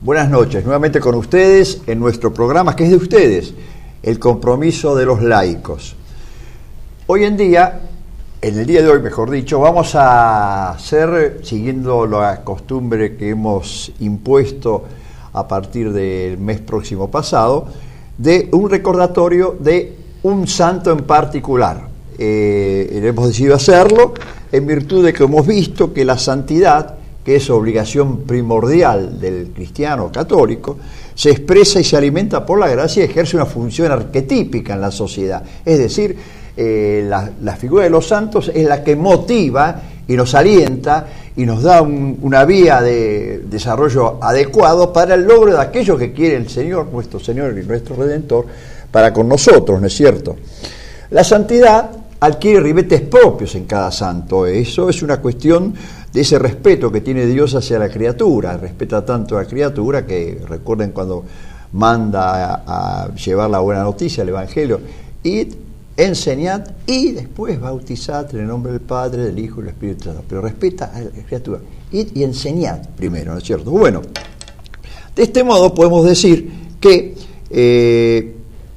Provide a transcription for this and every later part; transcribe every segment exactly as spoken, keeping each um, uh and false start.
Buenas noches, nuevamente con ustedes en nuestro programa que es de ustedes, el compromiso de los laicos. Hoy en día, en el día de hoy mejor dicho, vamos a hacer, siguiendo la costumbre que hemos impuesto a partir del mes próximo pasado, de un recordatorio de un santo en particular. Eh, hemos decidido hacerlo en virtud de que hemos visto que la santidad, que es obligación primordial del cristiano católico, se expresa y se alimenta por la gracia y ejerce una función arquetípica en la sociedad. Es decir, eh, la, la figura de los santos es la que motiva y nos alienta y nos da un, una vía de desarrollo adecuado para el logro de aquello que quiere el Señor, nuestro Señor y nuestro Redentor, para con nosotros, ¿no es cierto? La santidad adquiere ribetes propios en cada santo. Eso es una cuestión de ese respeto que tiene Dios hacia la criatura. Respeta tanto a la criatura que, recuerden cuando manda a, a llevar la buena noticia, el Evangelio, id, enseñad y después bautizad en el nombre del Padre, del Hijo y del Espíritu Santo. Pero respeta a la criatura. Id y enseñad primero, ¿no es cierto? Bueno, de este modo podemos decir que eh,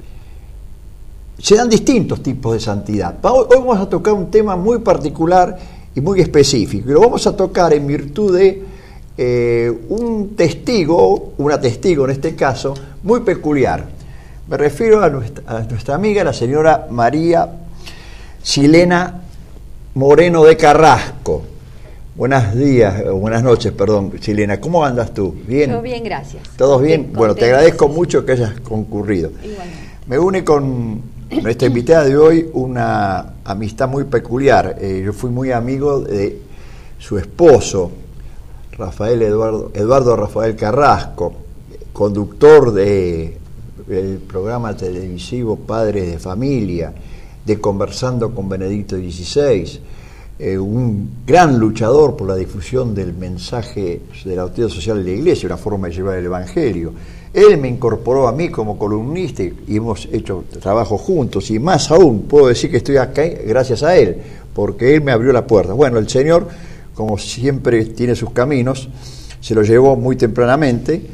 se dan distintos tipos de santidad. Hoy vamos a tocar un tema muy particular y muy específico, y lo vamos a tocar en virtud de eh, un testigo, una testigo en este caso, muy peculiar. Me refiero a nuestra, a nuestra amiga, la señora María Silena Moreno de Carrasco. Buenos días, buenas noches, perdón, Silena. ¿Cómo andas tú? ¿Bien? Yo bien, gracias. ¿Todos bien? Contento. Bueno, te agradezco mucho que hayas concurrido. Igualmente. Me une con nuestra invitada de hoy una amistad muy peculiar. Eh, yo fui muy amigo de su esposo, Rafael Eduardo, Eduardo Rafael Carrasco, conductor de el programa televisivo Padres de Familia, de Conversando con Benedicto dieciséis, eh, un gran luchador por la difusión del mensaje de la doctrina social de la Iglesia, una forma de llevar el Evangelio. Él me incorporó a mí como columnista y hemos hecho trabajo juntos, y más aún puedo decir que estoy acá gracias a él, porque él me abrió la puerta. Bueno, el Señor, como siempre tiene sus caminos, se lo llevó muy tempranamente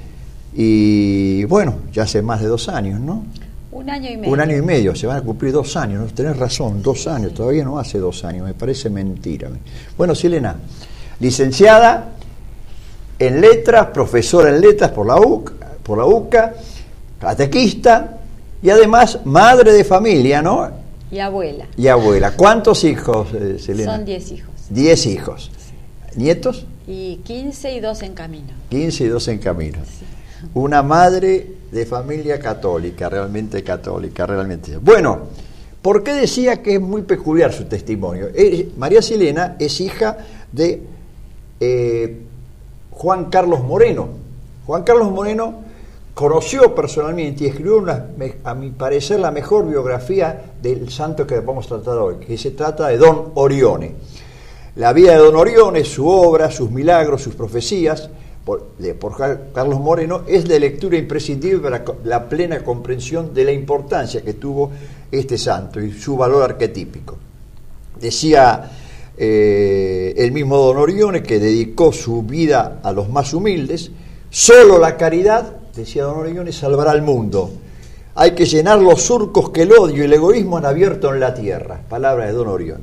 y bueno, ya hace más de dos años, ¿no? Un año y medio. Un año y medio, se van a cumplir dos años, ¿no? Tenés razón, dos años, todavía no hace dos años, me parece mentira. Bueno, Silena, licenciada en letras, profesora en letras por la U C, por la U C A, catequista y además madre de familia, ¿no? Y abuela. Y abuela. ¿Cuántos hijos, eh, Selena? Son diez hijos. Diez hijos. ¿Nietos? Y quince y dos en camino. Quince y dos en camino. Sí. Una madre de familia católica, realmente católica, realmente. Bueno, ¿por qué decía que es muy peculiar su testimonio? Eh, María Silena es hija de eh, Juan Carlos Moreno. Juan Carlos Moreno conoció personalmente y escribió, una, a mi parecer, la mejor biografía del santo que vamos a tratar hoy, que se trata de Don Orione. La vida de Don Orione, su obra, sus milagros, sus profecías, por, de, por Carlos Moreno, es de lectura imprescindible para la plena comprensión de la importancia que tuvo este santo y su valor arquetípico. Decía eh, el mismo Don Orione, que dedicó su vida a los más humildes: solo la caridad, decía Don Orione, salvará al mundo. Hay que llenar los surcos que el odio y el egoísmo han abierto en la tierra. Palabra de Don Orione.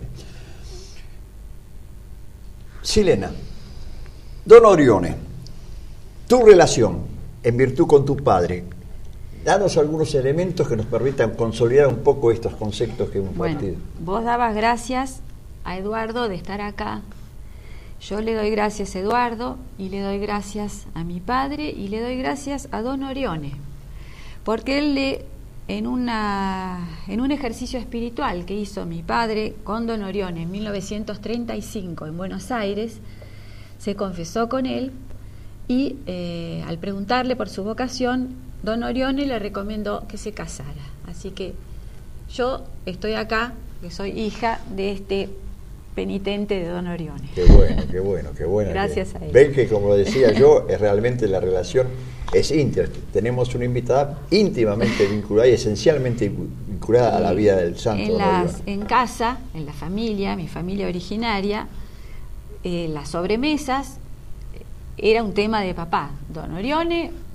Silena, Don Orione, tu relación en virtud con tu padre, danos algunos elementos que nos permitan consolidar un poco estos conceptos que hemos Bueno, partido. vos dabas gracias a Eduardo de estar acá. Yo le doy gracias a Eduardo y le doy gracias a mi padre y le doy gracias a Don Orione, porque él le, en, una, en un ejercicio espiritual que hizo mi padre con Don Orione en mil novecientos treinta y cinco en Buenos Aires, se confesó con él y eh, al preguntarle por su vocación, Don Orione le recomendó que se casara. Así que yo estoy acá, que soy hija de este penitente de Don Orione. Qué bueno, qué bueno, qué bueno. Gracias que, a él. Ven que, como decía yo, es realmente la relación es íntima. Tenemos una invitada íntimamente vinculada y esencialmente vinculada sí, a la vida del santo. En, las, en casa, en la familia, mi familia originaria, eh, las sobremesas era un tema de papá. Don Orione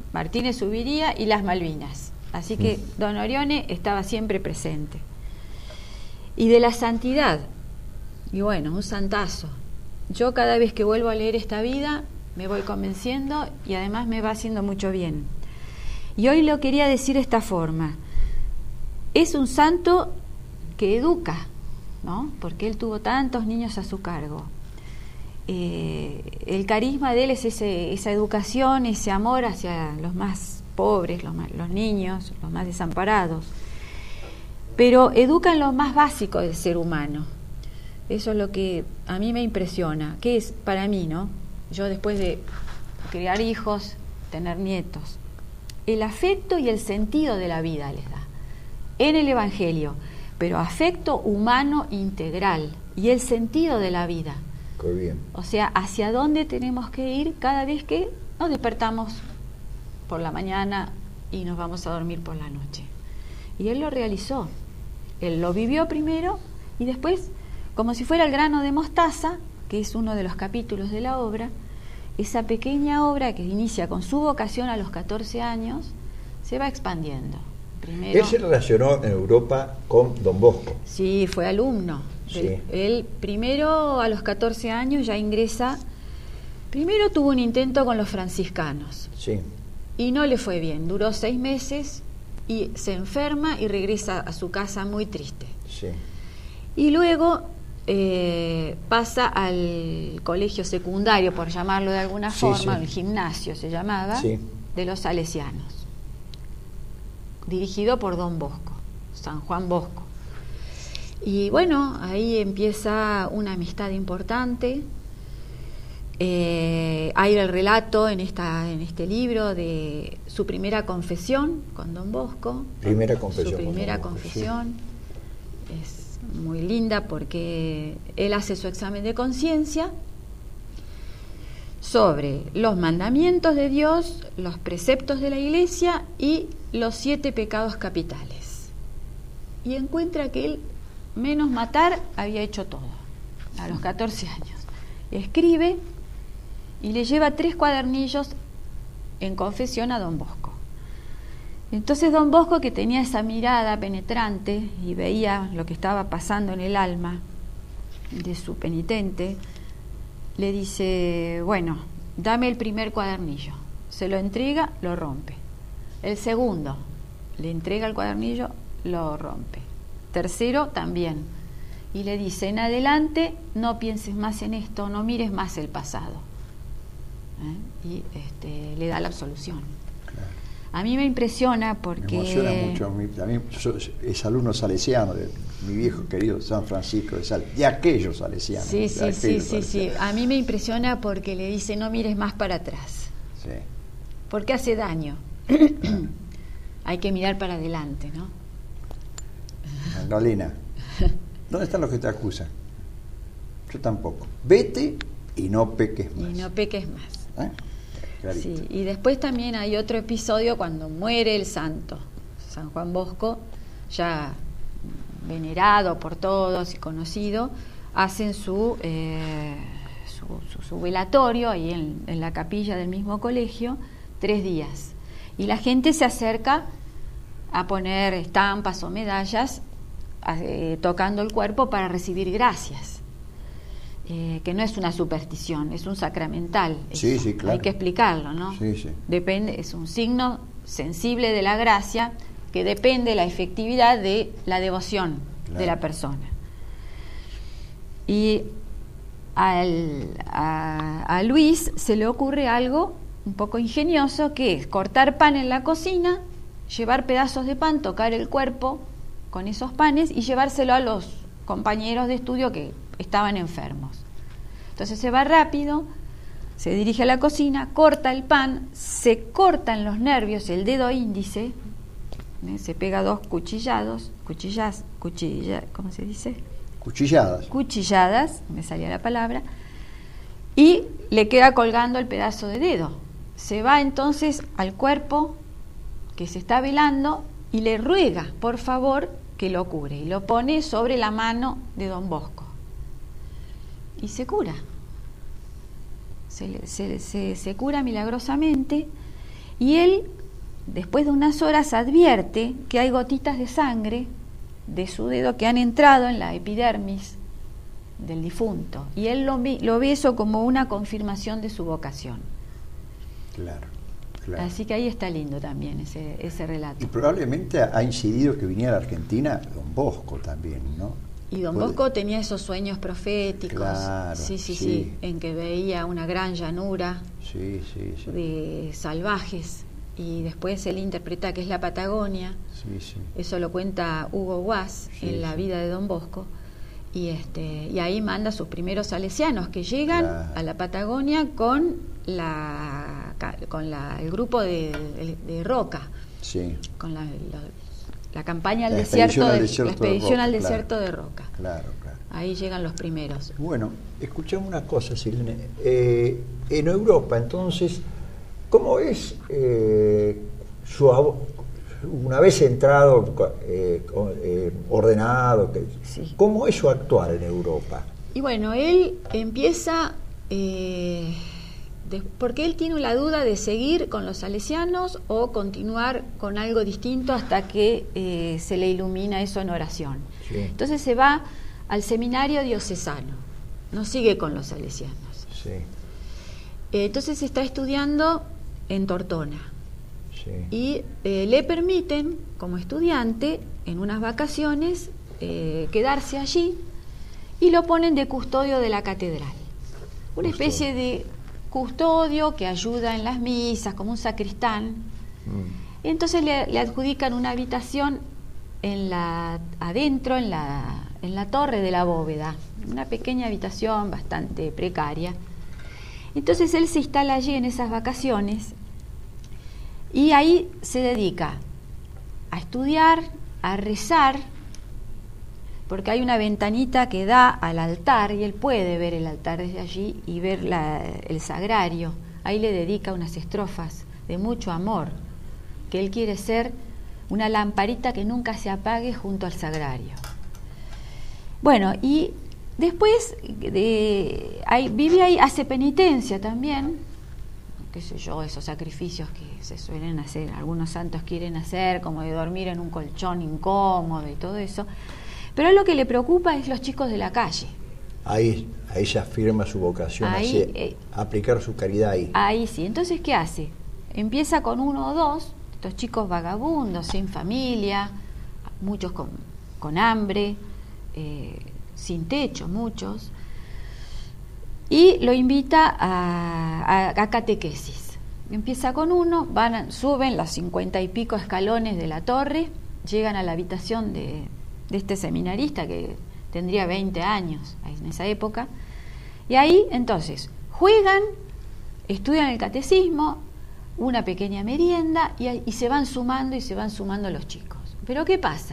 Martínez subiría y las Malvinas. Así que mm. don Orione estaba siempre presente. Y de la santidad, y bueno, un santazo. Yo cada vez que vuelvo a leer esta vida me voy convenciendo y además me va haciendo mucho bien. Y hoy lo quería decir de esta forma: es un santo que educa, ¿no? Porque él tuvo tantos niños a su cargo. Eh, el carisma de él es ese, esa educación, ese amor hacia los más pobres, los, más, los niños, los más desamparados. Pero educa en lo más básico del ser humano. Eso es lo que a mí me impresiona. ¿Qué es para mí, no? Yo después de criar hijos, tener nietos, el afecto y el sentido de la vida les da en el Evangelio, pero afecto humano integral y el sentido de la vida. Qué bien. O sea, hacia dónde tenemos que ir cada vez que nos despertamos por la mañana y nos vamos a dormir por la noche. Y él lo realizó. Él lo vivió primero y después, como si fuera el grano de mostaza, que es uno de los capítulos de la obra, esa pequeña obra que inicia con su vocación a los catorce años, se va expandiendo. Primero, él se relacionó en Europa con Don Bosco. Sí, fue alumno. Sí. Él, él primero a los catorce años ya ingresa. Primero tuvo un intento con los franciscanos. Sí. Y no le fue bien. Duró seis meses y se enferma y regresa a su casa muy triste. Sí. Y luego eh, pasa al colegio secundario, por llamarlo de alguna sí, forma, sí. el gimnasio se llamaba, sí. de los salesianos, dirigido por Don Bosco, San Juan Bosco. Y bueno, ahí empieza una amistad importante. Eh, hay el relato en esta en este libro de su primera confesión con Don Bosco. Primera confesión. Su primera Bosco, confesión. Sí. Es muy linda porque él hace su examen de conciencia sobre los mandamientos de Dios, los preceptos de la Iglesia y los siete pecados capitales. Y encuentra que él, menos matar, había hecho todo, a los catorce años. Y escribe y le lleva tres cuadernillos en confesión a Don Bosco. Entonces Don Bosco, que tenía esa mirada penetrante y veía lo que estaba pasando en el alma de su penitente, le dice: bueno, dame el primer cuadernillo. Se lo entrega, lo rompe. El segundo, le entrega el cuadernillo, lo rompe. Tercero, también. Y le dice: en adelante no pienses más en esto, no mires más el pasado. ¿Eh? Y este, le da la absolución. Claro. A mí me impresiona porque... Me emociona mucho a mí. También es alumno salesiano de mi viejo querido San Francisco de Sales, de aquellos salesianos. Sí, sí, aquellos sí, sí, sí. salesianos. A mí me impresiona porque le dice: no mires más para atrás. Sí. Porque hace daño. Hay que mirar para adelante, ¿no? Magdalena, ¿dónde están los que te acusan? Yo tampoco. Vete y no peques más. Y no peques más. ¿Eh? Clarito. Sí, y después también hay otro episodio cuando muere el santo, San Juan Bosco, ya venerado por todos y conocido, hacen su, eh, su, su, su velatorio ahí en, en la capilla del mismo colegio, tres días. Y la gente se acerca a poner estampas o medallas eh, tocando el cuerpo para recibir gracias. Eh, que no es una superstición, es un sacramental. Sí, sí, claro. Hay que explicarlo, ¿no? Sí, sí. Depende, es un signo sensible de la gracia que depende de la efectividad de la devoción, claro, de la persona. Y al, a, a Luis se le ocurre algo un poco ingenioso, que es cortar pan en la cocina, llevar pedazos de pan, tocar el cuerpo con esos panes y llevárselo a los compañeros de estudio que estaban enfermos. Entonces se va rápido, se dirige a la cocina, corta el pan, se cortan los nervios, el dedo índice, ¿eh? Se pega dos cuchillados, cuchillas, cuchilla, ¿cómo se dice? Cuchilladas. Cuchilladas, me salía la palabra, y le queda colgando el pedazo de dedo. Se va entonces al cuerpo que se está velando y le ruega, por favor, que lo cure, y lo pone sobre la mano de Don Bosco. Y se cura, se, se, se, se cura milagrosamente. Y él, después de unas horas, advierte que hay gotitas de sangre de su dedo que han entrado en la epidermis del difunto. Y él lo, vi, lo ve eso como una confirmación de su vocación. Claro, claro. Así que ahí está lindo también ese, ese relato. Y probablemente ha incidido que viniera a la Argentina Don Bosco también, ¿no? Y Don ¿Puede? Bosco tenía esos sueños proféticos, Claro, sí, sí, sí, sí, en que veía una gran llanura sí, sí, sí. de salvajes, y después él interpreta que es la Patagonia. Sí, sí. Eso lo cuenta Hugo Guas Sí, en la sí. vida de Don Bosco. Y este y ahí manda a sus primeros salesianos que llegan Claro. a la Patagonia con la con la, el grupo de, de, de Roca, Sí. con la, la, la campaña al La desierto, expedición al de, desierto la expedición de Roca, al claro. desierto de Roca. Claro, claro. Ahí llegan los primeros. Bueno, escuchame una cosa, Silene. Eh, en Europa, entonces, ¿cómo es eh, su ab- una vez entrado, eh, eh, ordenado, que, Sí. ¿cómo es su actuar en Europa? Y bueno, él empieza, eh, de, porque él tiene la duda de seguir con los salesianos o continuar con algo distinto hasta que eh, se le ilumina eso en oración. Sí. Entonces se va al seminario diocesano, no sigue con los salesianos. Sí, Eh, entonces está estudiando en Tortona. sí. Y eh, le permiten, como estudiante, en unas vacaciones, eh, quedarse allí y lo ponen de custodio de la catedral. Una Custodio. especie de custodio que ayuda en las misas, como un sacristán. Mm. Y entonces le, le adjudican una habitación en la, adentro, en la, en la torre de la bóveda, una pequeña habitación bastante precaria. Entonces él se instala allí en esas vacaciones y ahí se dedica a estudiar, a rezar, porque hay una ventanita que da al altar y él puede ver el altar desde allí y ver la, el sagrario. Ahí le dedica unas estrofas de mucho amor, que él quiere ser una lamparita que nunca se apague junto al sagrario. Bueno, y después de, ahí, vive ahí, hace penitencia también, qué sé yo, esos sacrificios que se suelen hacer, algunos santos quieren hacer, como de dormir en un colchón incómodo y todo eso, pero a él lo que le preocupa es los chicos de la calle. Ahí, ahí se afirma su vocación, Ahí, hacia eh, aplicar su caridad ahí. Ahí sí, entonces ¿qué hace? Empieza con uno o dos, estos chicos vagabundos, sin familia, muchos con, con hambre, eh, sin techo, muchos, y lo invita a, a, a catequesis. Empieza con uno, van, suben los cincuenta y pico escalones de la torre, llegan a la habitación de, de este seminarista que tendría veinte años en esa época, y ahí entonces juegan, estudian el catecismo, una pequeña merienda y, y se van sumando y se van sumando los chicos. Pero ¿qué pasa?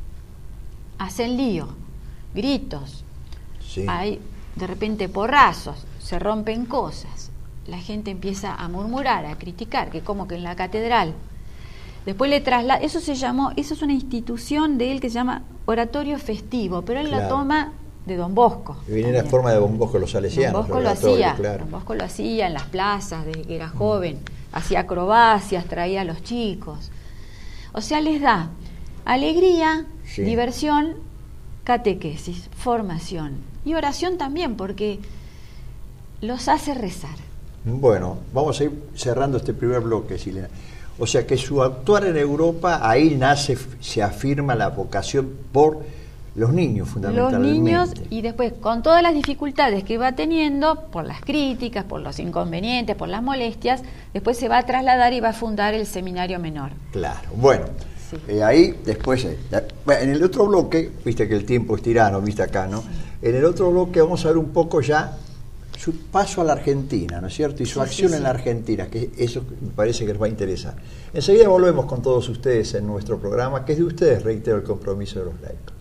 Hacen lío, gritos, Sí. hay de repente porrazos, se rompen cosas, la gente empieza a murmurar, a criticar, que como que en la catedral. Después le traslada, eso se llamó, eso es una institución de él que se llama oratorio festivo, pero él Claro. la toma de Don Bosco. Y viene la también. forma de Don Bosco los salesianos. Don Bosco el lo oratorio, hacía, claro. Don Bosco lo hacía en las plazas desde que era joven, hacía acrobacias, traía a los chicos. O sea, les da alegría, Sí. diversión, catequesis, formación y oración también, porque los hace rezar. Bueno, vamos a ir cerrando este primer bloque, Silena. O sea que su actuar en Europa, ahí nace, se afirma la vocación por los niños, Los fundamentalmente. niños, y después con todas las dificultades que va teniendo, por las críticas, por los inconvenientes, por las molestias, después se va a trasladar y va a fundar el seminario menor. Claro, bueno, Sí. eh, ahí después, eh, la- bueno, en el otro bloque, viste que el tiempo es tirano, viste acá, ¿no? En el otro bloque vamos a ver un poco ya su paso a la Argentina, ¿no es cierto? Y su Sí, acción sí, en sí. la Argentina, que eso me parece que les va a interesar. Enseguida volvemos con todos ustedes en nuestro programa, que es de ustedes, reitero, el compromiso de los laicos.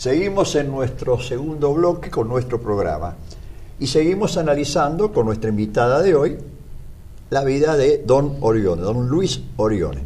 Seguimos en nuestro segundo bloque con nuestro programa y seguimos analizando con nuestra invitada de hoy la vida de don Orione, don Luis Orione.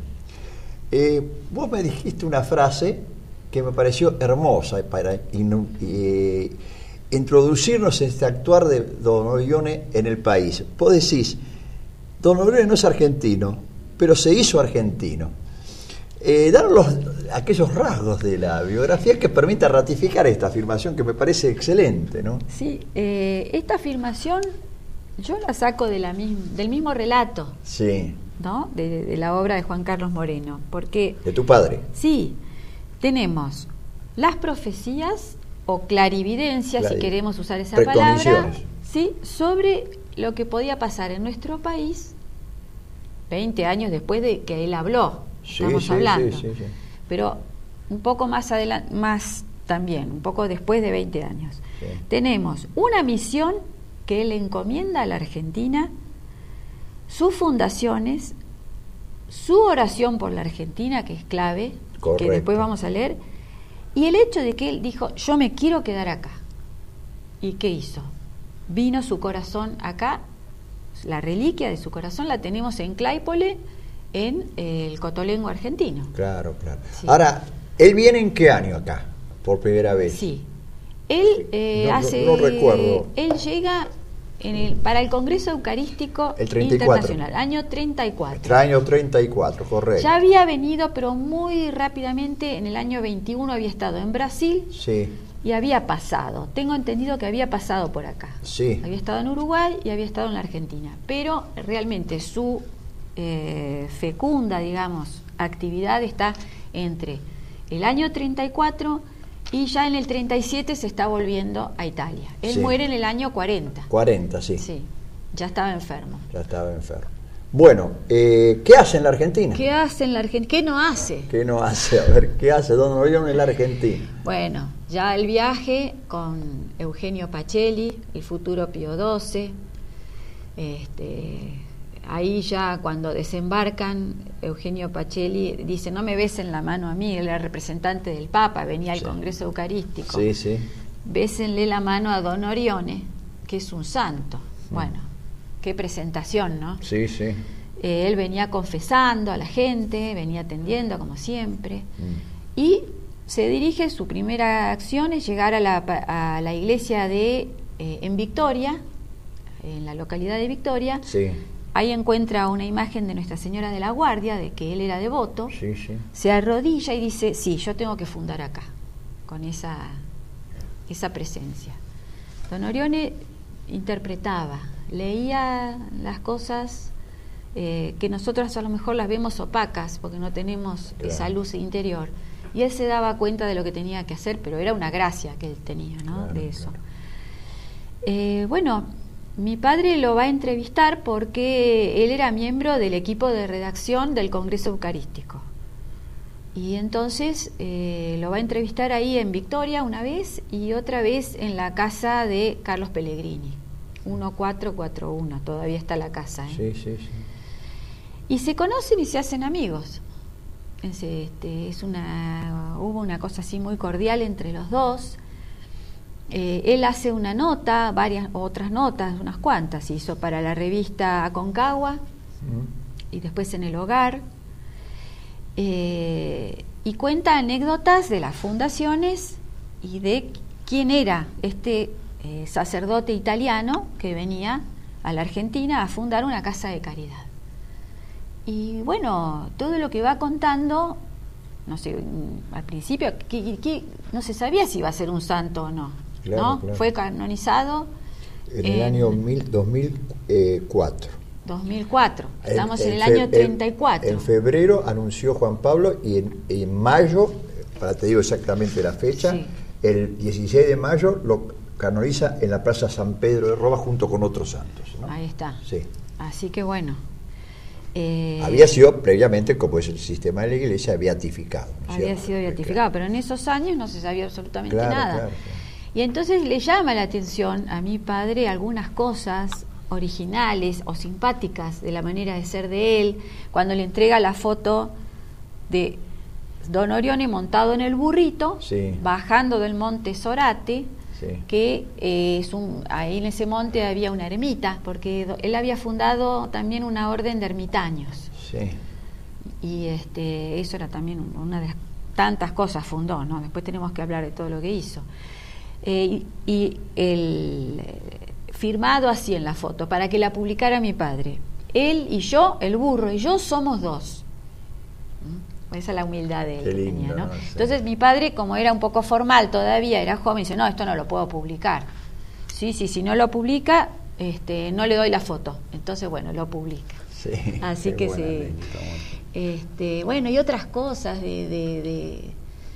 Eh, vos me dijiste una frase que me pareció hermosa para in, eh, introducirnos en este actuar de don Orione en el país. Vos decís, don Orione no es argentino, pero se hizo argentino. Eh, dar los, aquellos rasgos de la biografía que permita ratificar esta afirmación que me parece excelente, ¿no? Sí, eh, esta afirmación yo la saco de la misma, del mismo relato, sí, ¿no? De, de la obra de Juan Carlos Moreno, porque de tu padre. Sí, tenemos las profecías o clarividencias, Clari- si queremos usar esa Preconiciones. palabra, sí, sobre lo que podía pasar en nuestro país veinte años después de que él habló. Sí, Estamos sí, hablando, sí, sí, sí. pero un poco más adelante, más también, un poco después de veinte años. Sí. Tenemos una misión que él encomienda a la Argentina, sus fundaciones, su oración por la Argentina, que es clave, Correcto. que después vamos a leer, y el hecho de que él dijo, yo me quiero quedar acá. ¿Y qué hizo? Vino su corazón acá, la reliquia de su corazón la tenemos en Claypole, en eh, el Cotolengo argentino. Claro, claro. Sí. Ahora, ¿él viene en qué año acá? Por primera vez. Sí. Él eh, No- no- hace. no recuerdo. Él llega en el, para el Congreso Eucarístico El treinta y cuatro. Internacional, año treinta y cuatro. Entre año treinta y cuatro, correcto. Ya había venido, pero muy rápidamente, en el año veintiuno había estado en Brasil Sí, y había pasado. Tengo entendido que había pasado por acá. sí. Había estado en Uruguay y había estado en la Argentina. Pero realmente su eh, fecunda, digamos, actividad está entre el año treinta y cuatro y ya en el treinta y siete se está volviendo a Italia. Él Sí. muere en el año cuarenta. cuarenta, sí. Sí, ya estaba enfermo. Ya estaba enfermo. Bueno, eh, ¿qué hace en la Argentina? ¿Qué hace en la Argentina? ¿Qué no hace? ¿Qué no hace? A ver, ¿qué hace don Orione en la Argentina? Bueno, ya el viaje con Eugenio Pacelli, el futuro Pío doce, este, ahí ya cuando desembarcan, Eugenio Pacelli dice, no me besen la mano a mí, él era representante del Papa, venía al Sí. Congreso Eucarístico, Sí, sí. bésenle la mano a don Orione, que es un santo. Bueno, qué presentación, ¿no? Sí, sí. Eh, él venía confesando a la gente, venía atendiendo como siempre, Mm. y se dirige, su primera acción es llegar a la, a la iglesia de eh, en Victoria, en la localidad de Victoria. Sí, Ahí encuentra una imagen de Nuestra Señora de la Guardia, de que él era devoto, sí, sí. se arrodilla y dice, sí, yo tengo que fundar acá, con esa, esa presencia. Don Orione interpretaba, leía las cosas eh, que nosotros a lo mejor las vemos opacas, porque no tenemos Claro. esa luz interior, y él se daba cuenta de lo que tenía que hacer, pero era una gracia que él tenía, ¿no? Claro, de eso. claro. Eh, bueno, mi padre lo va a entrevistar porque él era miembro del equipo de redacción del Congreso Eucarístico. Y entonces eh, lo va a entrevistar ahí en Victoria una vez y otra vez en la casa de Carlos Pellegrini, uno cuatro cuatro uno, todavía está la casa. ¿eh? Sí, sí, sí. Y se conocen y se hacen amigos. Es, este, es una, hubo una cosa así muy cordial entre los dos. Eh, él hace una nota, varias otras notas, unas cuantas, hizo para la revista Aconcagua Mm. y después en El Hogar, eh, y cuenta anécdotas de las fundaciones y de quién era este eh, sacerdote italiano que venía a la Argentina a fundar una casa de caridad. Y bueno, todo lo que va contando, no sé, al principio que, que, no se sabía si iba a ser un santo o no. Claro, ¿no? claro. Fue canonizado En el año mil, dos mil cuatro. dos mil cuatro. Estamos en, en el fe, año treinta y cuatro. En, en febrero anunció Juan Pablo y en, en mayo, para te digo exactamente la fecha, Sí. el dieciséis de mayo lo canoniza en la Plaza San Pedro de Roma junto con otros santos, ¿no? Ahí está. Sí. Así que bueno. Eh, había sido previamente, como es el sistema de la Iglesia, beatificado. ¿no es había cierto? sido beatificado, pero en esos años no se sabía absolutamente Claro, nada. claro, claro. Y entonces le llama la atención a mi padre algunas cosas originales o simpáticas de la manera de ser de él, cuando le entrega la foto de Don Orione montado en el burrito, sí. bajando del monte Sorate, sí. que eh, es un, ahí en ese monte había una ermita, porque él había fundado también una orden de ermitaños. Sí. Y este, eso era también una de las tantas cosas fundó, ¿no? Después tenemos que hablar de todo lo que hizo. Eh, y, y el firmado así en la foto, para que la publicara mi padre. Él y yo, el burro y yo somos dos. ¿Mm? Esa es la humildad de él. Qué que lindo, tenía, ¿no? ¿no? Sí. Entonces mi padre, como era un poco formal todavía, era joven, dice, no, esto no lo puedo publicar. Sí, sí, si no lo publica, este, no le doy la foto. Entonces, bueno, lo publica. Sí, así que sí. Este, bueno, y otras cosas de de, de,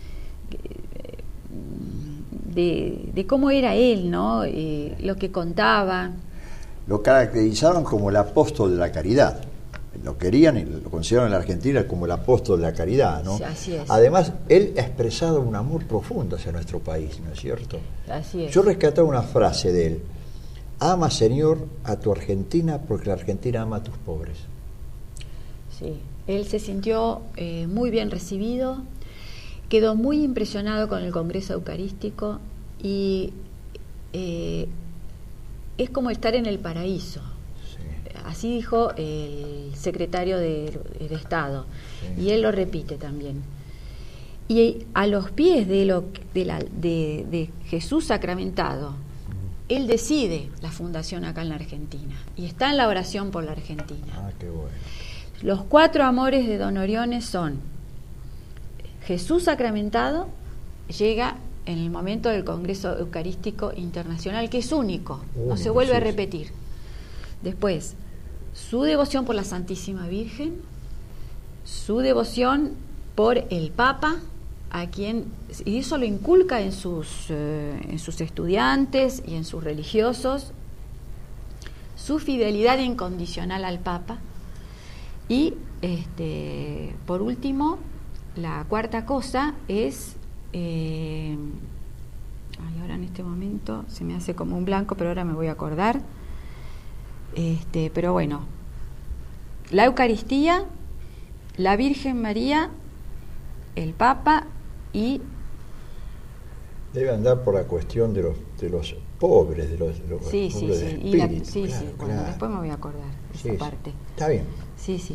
de, de cómo era él, ¿no? Eh, lo que contaba. Lo caracterizaron como el apóstol de la caridad. Lo querían y lo consideraron en la Argentina como el apóstol de la caridad, ¿no? Sí, así es. Además, él ha expresado un amor profundo hacia nuestro país, ¿no es cierto? Así es. Yo rescataba una frase de él: ama, Señor, a tu Argentina porque la Argentina ama a tus pobres. Sí, él se sintió eh, muy bien recibido, quedó muy impresionado con el Congreso Eucarístico y eh, es como estar en el paraíso. Sí. Así dijo el secretario de, de Estado, sí. Y él lo repite también. Y a los pies de, lo, de, la, de, de Jesús sacramentado, uh-huh. Él decide la fundación acá en la Argentina y está en la oración por la Argentina. Ah, qué bueno. Los cuatro amores de Don Orione son: Jesús sacramentado llega en el momento del Congreso Eucarístico Internacional, que es único, uh, no se vuelve sí, a repetir. Después, su devoción por la Santísima Virgen, su devoción por el Papa, a quien, y eso lo inculca en sus, eh, en sus estudiantes y en sus religiosos, su fidelidad incondicional al Papa. Y este, por último, la cuarta cosa es, eh, ay, ahora en este momento se me hace como un blanco, pero ahora me voy a acordar, este, pero bueno, la Eucaristía, la Virgen María, el Papa y... Debe andar por la cuestión de los, de los pobres, de los, de los sí, sí, pobres sí, de y la, espíritu. sí, Claro, sí, bueno, claro. después me voy a acordar de sí, esa sí. parte. Está bien. Sí, sí.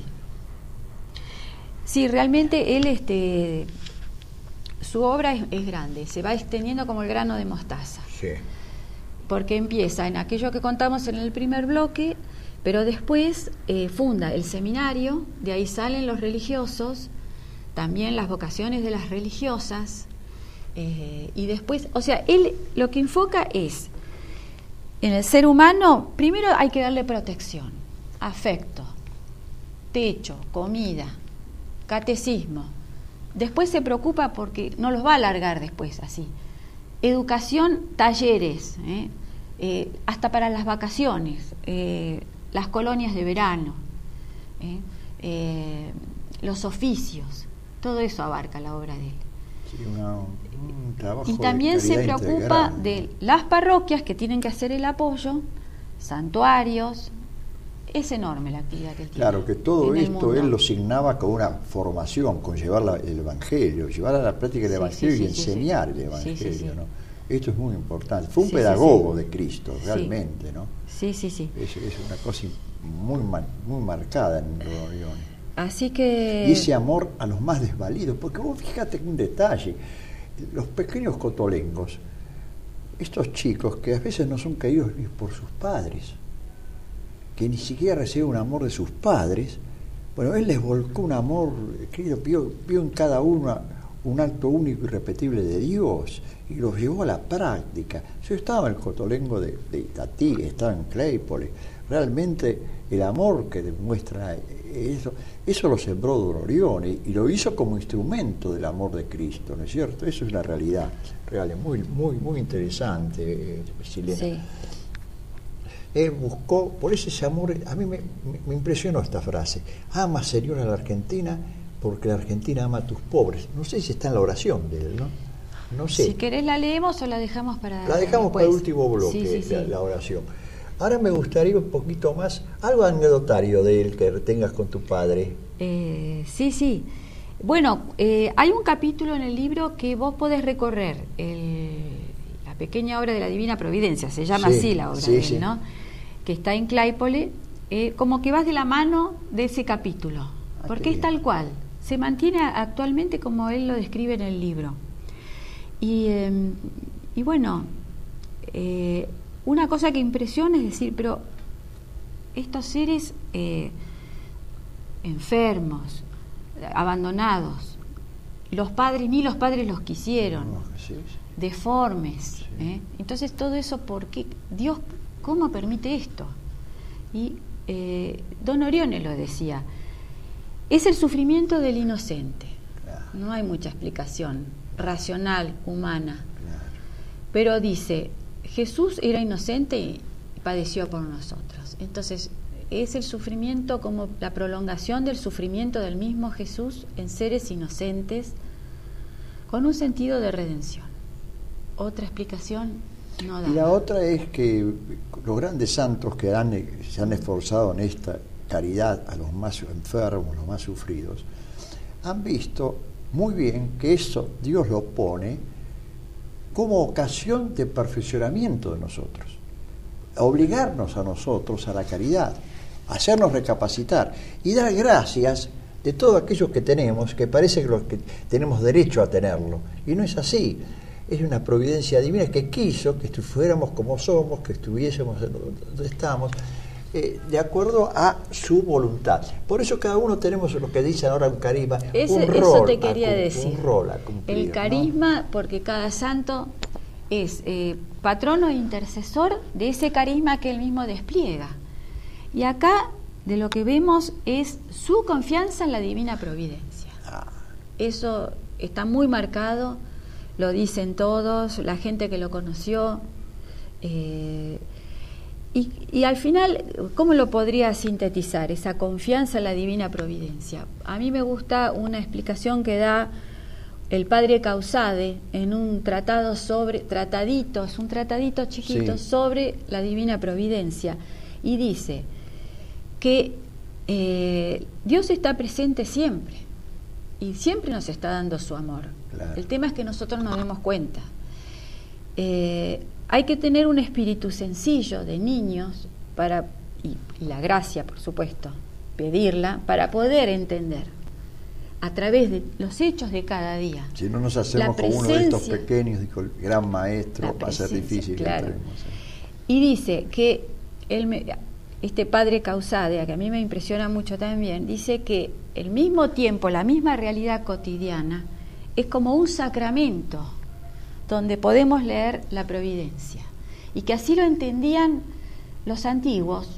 Sí, realmente él, este, su obra es, es grande, se va extendiendo como el grano de mostaza. Sí. Porque empieza en aquello que contamos en el primer bloque, pero después eh, funda el seminario, de ahí salen los religiosos, también las vocaciones de las religiosas, eh, y después, o sea, él lo que enfoca es, en el ser humano, primero hay que darle protección, afecto, techo, comida, catecismo. Después se preocupa porque no los va a alargar después así. Educación, talleres, ¿eh? Eh, hasta para las vacaciones, eh, las colonias de verano, ¿eh? Eh, los oficios, todo eso abarca la obra de él. Sí, una, un trabajo y también de se preocupa integral, ¿no? de las parroquias que tienen que hacer el apoyo, santuarios. Es enorme la actividad que él tiene. Claro, que todo en esto él lo signaba con una formación, con llevar la, el Evangelio, llevar a la práctica el Sí, Evangelio sí, y sí, enseñar sí. el Evangelio, Sí, sí, sí. ¿no? Esto es muy importante. Fue un Sí, pedagogo sí, sí. de Cristo, realmente, Sí. ¿no? Sí, sí, sí. Es, es una cosa muy, mar, muy marcada en Don Orione. Así que... Y ese amor a los más desvalidos, porque vos fíjate un detalle, los pequeños cotolengos, estos chicos que a veces no son queridos ni por sus padres, que ni siquiera reciben un amor de sus padres, bueno, él les volcó un amor, querido, vio, vio en cada uno un acto único y irrepetible de Dios, y los llevó a la práctica. Yo estaba en el cotolengo de, de Itatí, estaba en Claypole, realmente el amor que demuestra eso, eso lo sembró Don Orione y lo hizo como instrumento del amor de Cristo, ¿no es cierto? Eso es la realidad, real, muy, muy, muy interesante, eh, Silena. Sí. Él buscó, por ese, ese amor, a mí me, me impresionó esta frase: ama, Señor, a la Argentina porque la Argentina ama a tus pobres. No sé si está en la oración de él, ¿no? No sé. Si querés la leemos o la dejamos para... La dejamos después. para el último bloque, sí, sí, sí. La, la oración. Ahora me gustaría un poquito más, algo anecdotario de él que tengas con tu padre. Eh, sí, sí. Bueno, eh, hay un capítulo en el libro que vos podés recorrer, el, la pequeña obra de la Divina Providencia, se llama Sí, así la obra sí, de él, sí. ¿no? Que está en Claypole, eh, como que vas de la mano de ese capítulo, Ah, porque qué es bien. tal cual, se mantiene actualmente como él lo describe en el libro. Y, eh, y bueno, eh, una cosa que impresiona es decir, pero estos seres eh, enfermos, abandonados, los padres, ni los padres los quisieron, No, sí, sí. deformes, Sí. ¿eh? Entonces todo eso, ¿por qué? Dios, ¿cómo permite esto? Y eh, Don Orione lo decía, es el sufrimiento del inocente, Claro. no hay mucha explicación racional, humana, Claro. pero dice, Jesús era inocente y padeció por nosotros, entonces es el sufrimiento como la prolongación del sufrimiento del mismo Jesús en seres inocentes con un sentido de redención. Otra explicación no da. Y la otra es que los grandes santos que han, se han esforzado en esta caridad a los más enfermos, los más sufridos, han visto muy bien que eso Dios lo pone como ocasión de perfeccionamiento de nosotros, a obligarnos a nosotros a la caridad, hacernos recapacitar y dar gracias de todos aquellos que tenemos, que parece que, los que tenemos derecho a tenerlo, y no es así. Es una providencia divina que quiso que fuéramos como somos, que estuviésemos donde estamos, eh, de acuerdo a su voluntad. Por eso cada uno tenemos lo que dicen ahora un carisma, Ese, un eso rol te quería a, decir. un rol a cumplir, el carisma, ¿no? Porque cada santo es eh, patrono e intercesor de ese carisma que él mismo despliega. Y acá de lo que vemos es su confianza en la divina providencia. Ah. Eso está muy marcado, lo dicen todos, la gente que lo conoció. Eh, y, y al final, ¿cómo lo podría sintetizar esa confianza en la divina providencia? A mí me gusta una explicación que da el padre Causade en un tratado sobre, tratadito, es un tratadito chiquito, Sí. sobre la divina providencia, y dice que eh, Dios está presente siempre y siempre nos está dando su amor. Claro. El tema es que nosotros nos demos cuenta. Eh, hay que tener un espíritu sencillo de niños para, y, y la gracia, por supuesto, pedirla para poder entender a través de los hechos de cada día. Si no nos hacemos La como uno de estos presencia, pequeños, dijo el gran maestro, la va a ser presencia, difícil que claro. entremos, ¿eh? Y dice que él me, este padre Causade, que a mí me impresiona mucho también, dice que el mismo tiempo, la misma realidad cotidiana, es como un sacramento donde podemos leer la providencia. Y que así lo entendían los antiguos,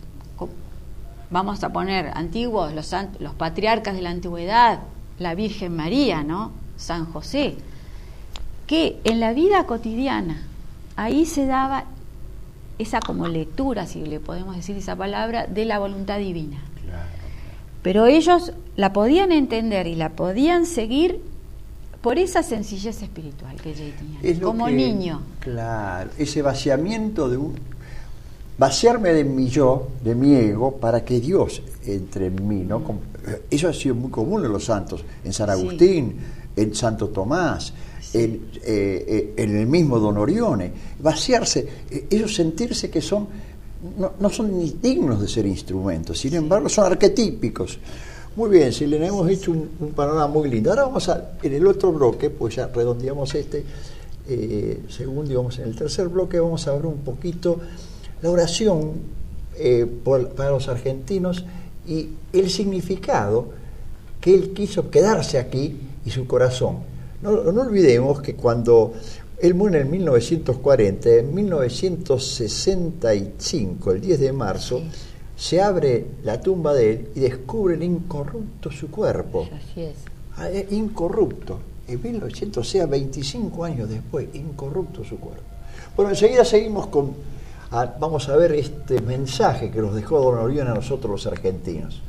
vamos a poner antiguos, los, los patriarcas de la antigüedad, la Virgen María, ¿no? San José, que en la vida cotidiana, ahí se daba esa como lectura, si le podemos decir esa palabra, de la voluntad divina. Claro. Pero ellos la podían entender y la podían seguir por esa sencillez espiritual que ellos tenían, Es lo como que- niño. Claro, ese vaciamiento de un... Vaciarme de mi yo, de mi ego, para que Dios entre en mí, ¿no? Como- Eso ha sido muy común en los santos, en San Sí. Agustín, en Santo Tomás, Sí. en, eh, eh, en el mismo Don Orione. Vaciarse, eh, ellos sentirse que son no, no son ni dignos de ser instrumentos, sin embargo son arquetípicos. Muy bien, si le hemos hecho un, un panorama muy lindo. Ahora vamos a, en el otro bloque, pues ya redondeamos este eh, segundo, y vamos en el tercer bloque, vamos a ver un poquito la oración eh, por, para los argentinos y el significado que él quiso quedarse aquí y su corazón. No, no olvidemos que cuando él muere en mil novecientos cuarenta, en mil novecientos sesenta y cinco, el diez de marzo, se abre la tumba de él y descubren incorrupto su cuerpo. Así es. Ah, eh, Incorrupto. En mil novecientos, o sea, veinticinco años después, incorrupto su cuerpo. Bueno, enseguida seguimos con... ah, vamos a ver este mensaje que nos dejó Don Orione a nosotros los argentinos.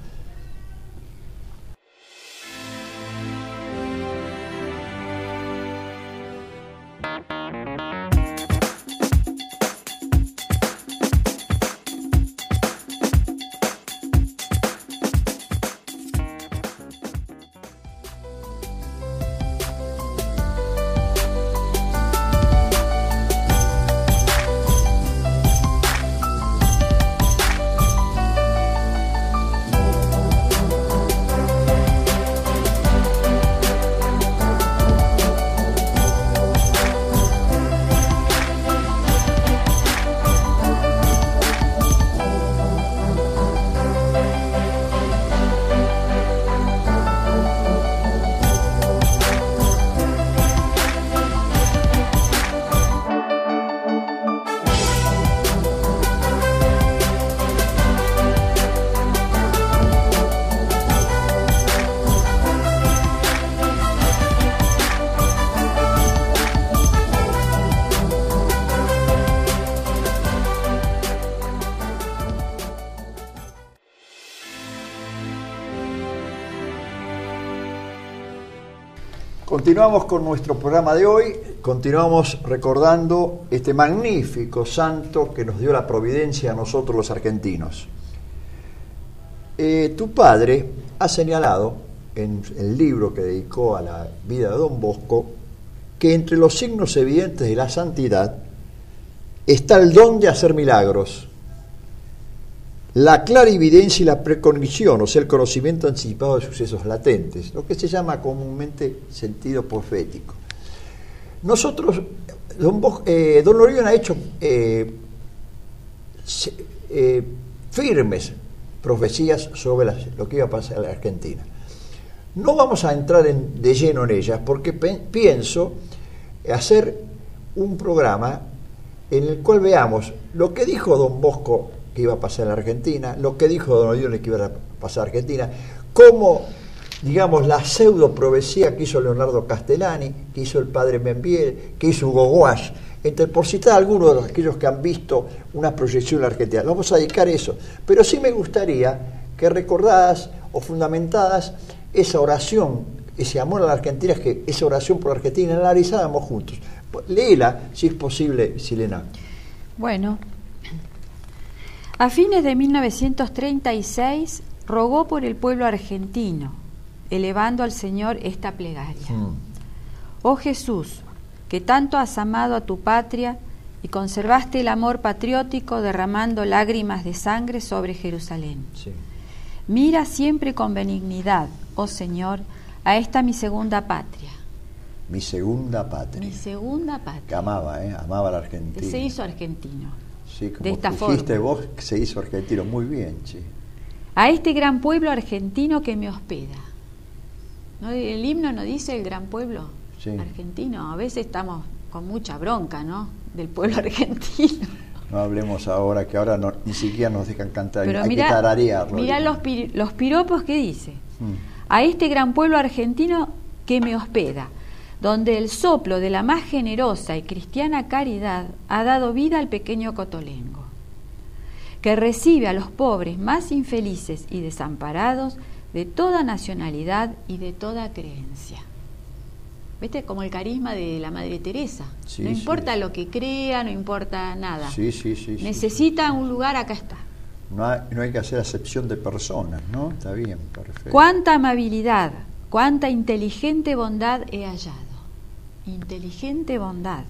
Continuamos con nuestro programa de hoy, continuamos recordando este magnífico santo que nos dio la providencia a nosotros los argentinos. Eh, tu padre ha señalado en el libro que dedicó a la vida de Don Bosco que entre los signos evidentes de la santidad está el don de hacer milagros, la clarividencia y la precognición, o sea, el conocimiento anticipado de sucesos latentes, lo que se llama comúnmente sentido profético. Nosotros, don, Bos, eh, don Orión ha hecho eh, se, eh, firmes profecías sobre las, lo que iba a pasar en la Argentina. No vamos a entrar en, de lleno en ellas porque pe, pienso hacer un programa en el cual veamos lo que dijo don Bosco que iba a pasar en la Argentina, lo que dijo don Orión que iba a pasar en Argentina, cómo, digamos, la pseudo profecía que hizo Leonardo Castellani, que hizo el padre Membiel, que hizo Hugo Guasch, entre, por citar algunos de aquellos que han visto una proyección en la Argentina. Vamos a dedicar eso, pero sí me gustaría que recordadas o fundamentadas esa oración, ese amor a la Argentina, que esa oración por la Argentina la analizáramos juntos. Léela, si es posible, Silena. Bueno, a fines de mil novecientos treinta y seis rogó por el pueblo argentino, elevando al Señor esta plegaria. Mm. Oh Jesús, que tanto has amado a tu patria y conservaste el amor patriótico derramando lágrimas de sangre sobre Jerusalén. Sí. Mira siempre con benignidad, oh Señor, a esta mi segunda patria. Mi segunda patria. Mi segunda patria. Que amaba, ¿eh? Amaba a la Argentina. Se hizo argentino. Sí, como de esta dijiste forma. Vos, que se hizo argentino. Muy bien, sí. A este gran pueblo argentino que me hospeda. ¿No? El himno no dice el gran pueblo sí. argentino. A veces estamos con mucha bronca, ¿no? Del pueblo argentino. No hablemos ahora, que ahora no, ni siquiera nos dejan cantar. Pero hay mirá, que tararearlo. Mirá los, pir, los piropos que dice. Mm. A este gran pueblo argentino que me hospeda, donde el soplo de la más generosa y cristiana caridad ha dado vida al pequeño cotolengo, que recibe a los pobres más infelices y desamparados de toda nacionalidad y de toda creencia. ¿Viste? Como el carisma de la Madre Teresa. Sí, no importa sí. lo que crea, no importa nada. Sí, sí, sí, Necesita sí, sí. un lugar, acá está. No hay, no hay que hacer acepción de personas, ¿no? Está bien, perfecto. Cuánta amabilidad, cuánta inteligente bondad he hallado. Inteligente bondad.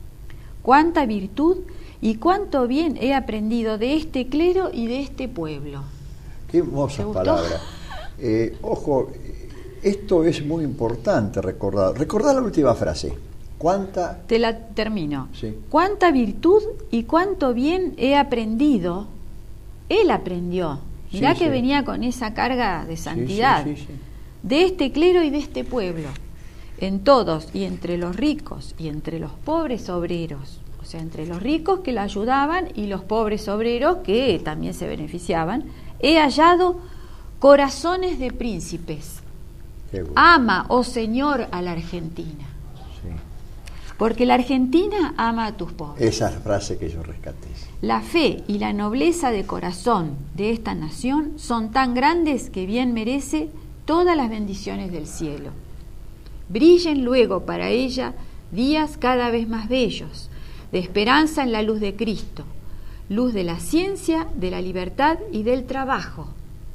Cuánta virtud y cuánto bien he aprendido de este clero y de este pueblo. Qué hermosas palabras. Eh, ojo, esto es muy importante recordar. Recordar la última frase. ¿Cuánta? Te la termino. Sí. Cuánta virtud y cuánto bien he aprendido. Él aprendió. Mirá sí, que sí. venía con esa carga de santidad. Sí, sí, sí, sí. De este clero y de este pueblo. En todos y entre los ricos y entre los pobres obreros. O sea, entre los ricos que la ayudaban y los pobres obreros que también se beneficiaban. He hallado corazones de príncipes. Bueno. Ama, oh Señor, a la Argentina. Sí. Porque la Argentina ama a tus pobres. Esa frase que yo rescaté. La fe y la nobleza de corazón de esta nación son tan grandes que bien merece todas las bendiciones del cielo. Brillen luego para ella días cada vez más bellos, de esperanza en la luz de Cristo, luz de la ciencia, de la libertad y del trabajo.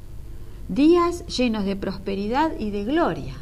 Días llenos de prosperidad y de gloria.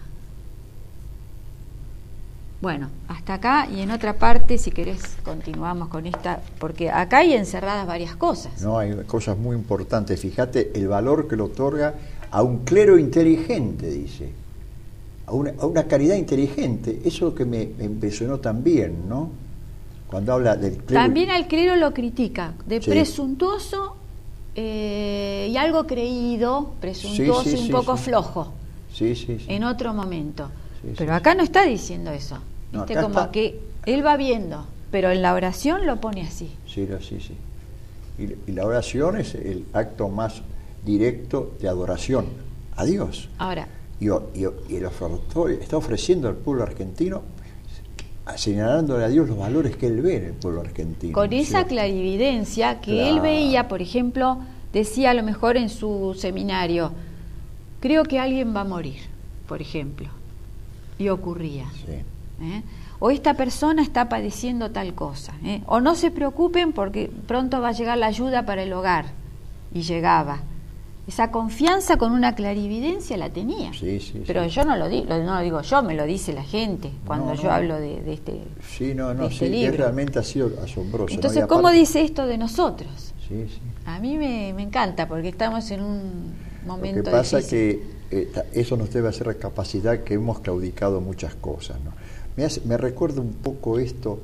Bueno, hasta acá y en otra parte, si querés, continuamos con esta, porque acá hay encerradas varias cosas. No, hay cosas muy importantes. Fíjate el valor que le otorga a un clero inteligente, dice, a una, a una caridad inteligente. Eso es lo que me, me impresionó también, ¿no? Cuando habla del clero. También al clero lo critica, de sí. presuntuoso eh, y algo creído, presuntuoso sí, sí, y un sí, poco sí. flojo, sí, sí, sí. en otro momento. Sí, pero sí, acá sí. no está diciendo eso. No, ¿Viste? acá Como está. que él va viendo, pero en la oración lo pone así. Sí, sí, sí. Y, y la oración es el acto más directo de adoración a Dios. Ahora. Y, y, y el ofertorio está ofreciendo al pueblo argentino, señalándole a Dios los valores que él ve en el pueblo argentino. Con esa ¿cierto? clarividencia que Claro. él veía, por ejemplo, decía a lo mejor en su seminario, creo que alguien va a morir, por ejemplo. y ocurría. Sí. ¿Eh? O esta persona está padeciendo tal cosa. ¿eh? O no se preocupen porque pronto va a llegar la ayuda para el hogar. Y llegaba. Esa confianza con una clarividencia la tenía. Sí, sí, pero sí. yo no lo digo, no lo digo yo, me lo dice la gente cuando No, yo no. hablo de, de este Sí, no, no, de este sí, libro. es realmente ha sido asombroso. Entonces, ¿no? ¿cómo aparte, dice esto de nosotros? Sí, sí. A mí me, me encanta porque estamos en un momento Lo que pasa es difícil. que eh, eso nos debe hacer recapacitar que hemos claudicado muchas cosas, ¿no? Me, hace, me recuerda un poco esto,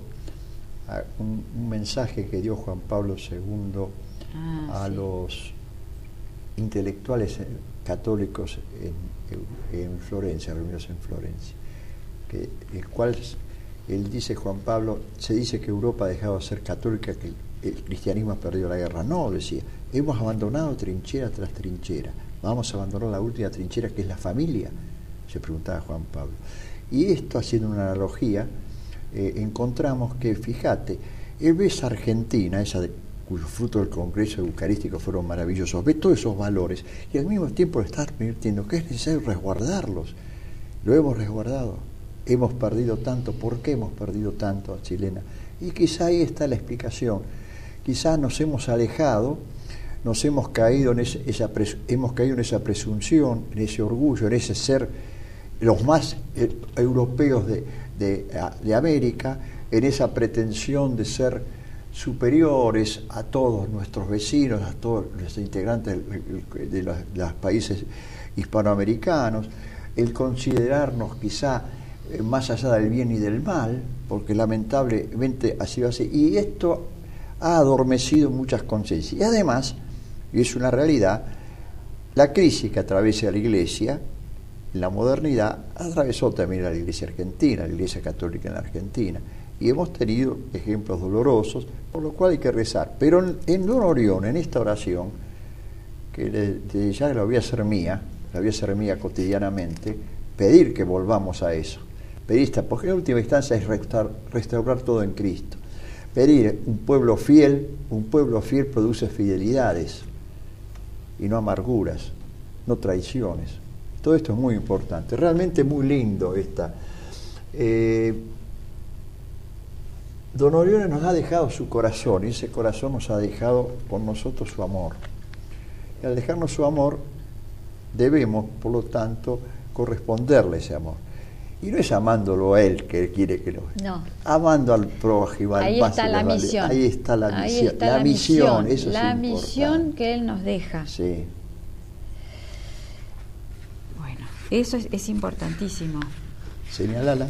a un, un mensaje que dio Juan Pablo segundo Ah, a sí. los intelectuales católicos en, en Florencia, reunidos en Florencia, que, el cual él dice, Juan Pablo, se dice que Europa ha dejado de ser católica, que el, el cristianismo ha perdido la guerra. No, decía, hemos abandonado trinchera tras trinchera, vamos a abandonar la última trinchera que es la familia, se preguntaba Juan Pablo. Y esto, haciendo una analogía, eh, encontramos que, fíjate, él ve esa Argentina, esa de, cuyos frutos del Congreso Eucarístico fueron maravillosos, ve todos esos valores y al mismo tiempo está advirtiendo que es necesario resguardarlos. Lo hemos resguardado, hemos perdido tanto. ¿Por qué hemos perdido tanto, Chilena? Y quizá ahí está la explicación. Quizá nos hemos alejado, nos hemos caído en ese, esa pres, hemos caído en esa presunción, en ese orgullo, en ese ser los más eh, europeos de, de, de América, en esa pretensión de ser superiores a todos nuestros vecinos, a todos los integrantes de, de, los, de los países hispanoamericanos, el considerarnos quizá eh, más allá del bien y del mal, porque lamentablemente ha sido así, y esto ha adormecido muchas conciencias. Y además, y es una realidad, la crisis que atraviesa la Iglesia, en la modernidad, atravesó también a la Iglesia argentina, la Iglesia católica en la Argentina, y hemos tenido ejemplos dolorosos, por lo cual hay que rezar. Pero en, en Don Orión, en esta oración, que le, le, ya la voy a hacer mía, la voy a hacer mía cotidianamente, pedir que volvamos a eso. Pedir esta, porque en última instancia es restaurar, restaurar todo en Cristo. Pedir un pueblo fiel, un pueblo fiel produce fidelidades y no amarguras, no traiciones. Todo esto es muy importante, realmente muy lindo esta. Eh, Don Orión nos ha dejado su corazón y ese corazón nos ha dejado con nosotros su amor. Y al dejarnos su amor, debemos, por lo tanto, corresponderle ese amor. Y no es amándolo a él que él quiere que lo... No. Amando al prójimo, al Ahí más está la vale. misión. Ahí está la Ahí misión. está la, la misión, misión, eso la es misión importante. que él nos deja. Sí. Bueno, eso es, es importantísimo. Señalala.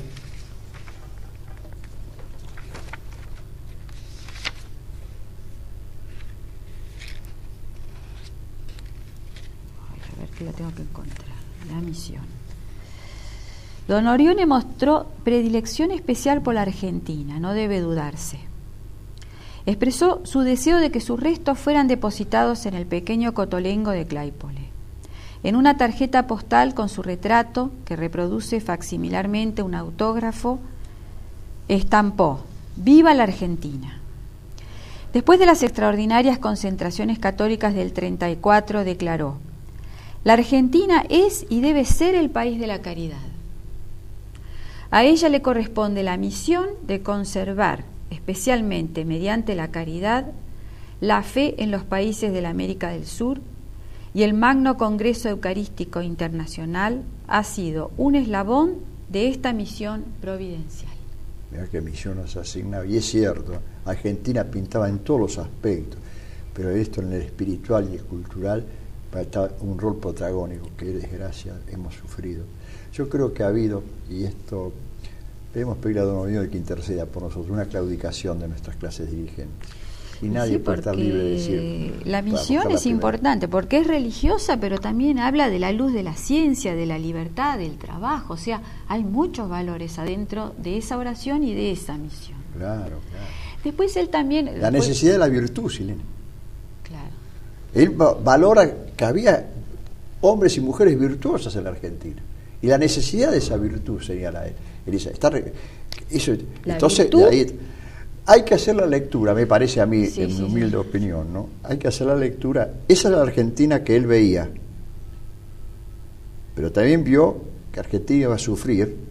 A ver que la tengo que encontrar. La misión. Don Orione mostró predilección especial por la Argentina, no debe dudarse. Expresó su deseo de que sus restos fueran depositados en el pequeño Cotolengo de Claypole. En una tarjeta postal con su retrato, que reproduce facsimilarmente un autógrafo, estampó: ¡Viva la Argentina! Después de las extraordinarias concentraciones católicas del treinta y cuatro, declaró: la Argentina es y debe ser el país de la caridad. A ella le corresponde la misión de conservar, especialmente mediante la caridad, la fe en los países de la América del Sur, y el Magno Congreso Eucarístico Internacional ha sido un eslabón de esta misión providencial. Mira qué misión nos asigna, y es cierto, Argentina pintaba en todos los aspectos, pero esto en el espiritual y el cultural está un rol protagónico que, desgracia, hemos sufrido. Yo creo que ha habido, y esto debemos pedirle a Don Orión que interceda por nosotros, una claudicación de nuestras clases dirigentes. Y nadie sí, puede estar libre de decir. La misión es importante porque es religiosa, pero también habla de la luz de la ciencia, de la libertad, del trabajo. O sea, hay muchos valores adentro de esa oración y de esa misión. Claro, claro. Después él también... La después, necesidad de la virtud, Silena. Claro. Él valora que había hombres y mujeres virtuosas en la Argentina. Y la necesidad de esa virtud, señala él. él dice, está, eso, entonces, de ahí, hay que hacer la lectura, me parece a mí, sí, en mi sí, humilde sí. opinión, ¿no? Hay que hacer la lectura. Esa es la Argentina que él veía. Pero también vio que Argentina iba a sufrir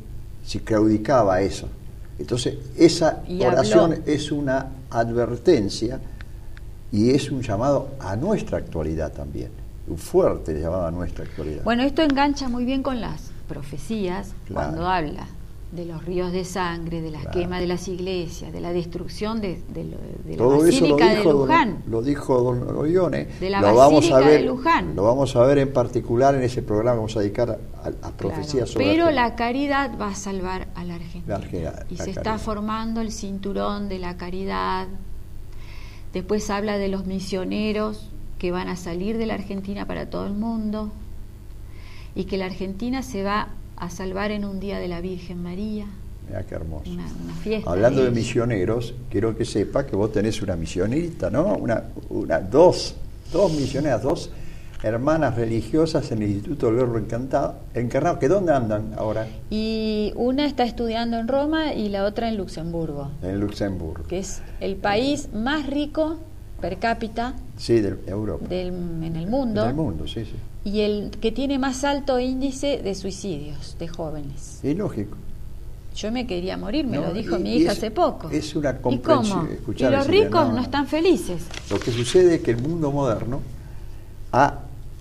si claudicaba eso. Entonces, esa Y oración habló. es una advertencia y es un llamado a nuestra actualidad también, un fuerte llamado a nuestra actualidad. Bueno, esto engancha muy bien con las profecías, Claro. cuando habla de los ríos de sangre, de las Claro. quemas de las iglesias, de la destrucción de, de, lo- de la Todo eso lo Basílica de dijo, Luján. don, lo dijo don Orione. De la lo vamos a Basílica de ver, Luján. Lo vamos a ver en particular en ese programa, vamos a dedicar a, a profecías Claro, sobre pero Argentina. la caridad va a salvar a la Argentina. La Argentina, y la se está caridad. formando el cinturón de la caridad. Después habla de los misioneros que van a salir de la Argentina para todo el mundo y que la Argentina se va a salvar en un día de la Virgen María. Mirá qué hermoso. Una, una fiesta. Hablando de ella. misioneros, quiero que sepa que vos tenés una misionista, ¿no? Una, una, dos, dos misioneras, dos hermanas religiosas en el Instituto del Verbo Encantado, Encarnado, que ¿dónde andan ahora? Y una está estudiando en Roma y la otra en Luxemburgo, En Luxemburgo. que es el país más rico per cápita Sí, de Europa. del, en el mundo. En el mundo, sí, sí. Y el que tiene más alto índice de suicidios de jóvenes. Es lógico. Yo me quería morir, me No, lo dijo y- mi y hija es- hace poco. es una ¿Y comprensión, cómo? Y escuchar los decirle, ricos no, no no. están felices. Lo que sucede es que el mundo moderno ha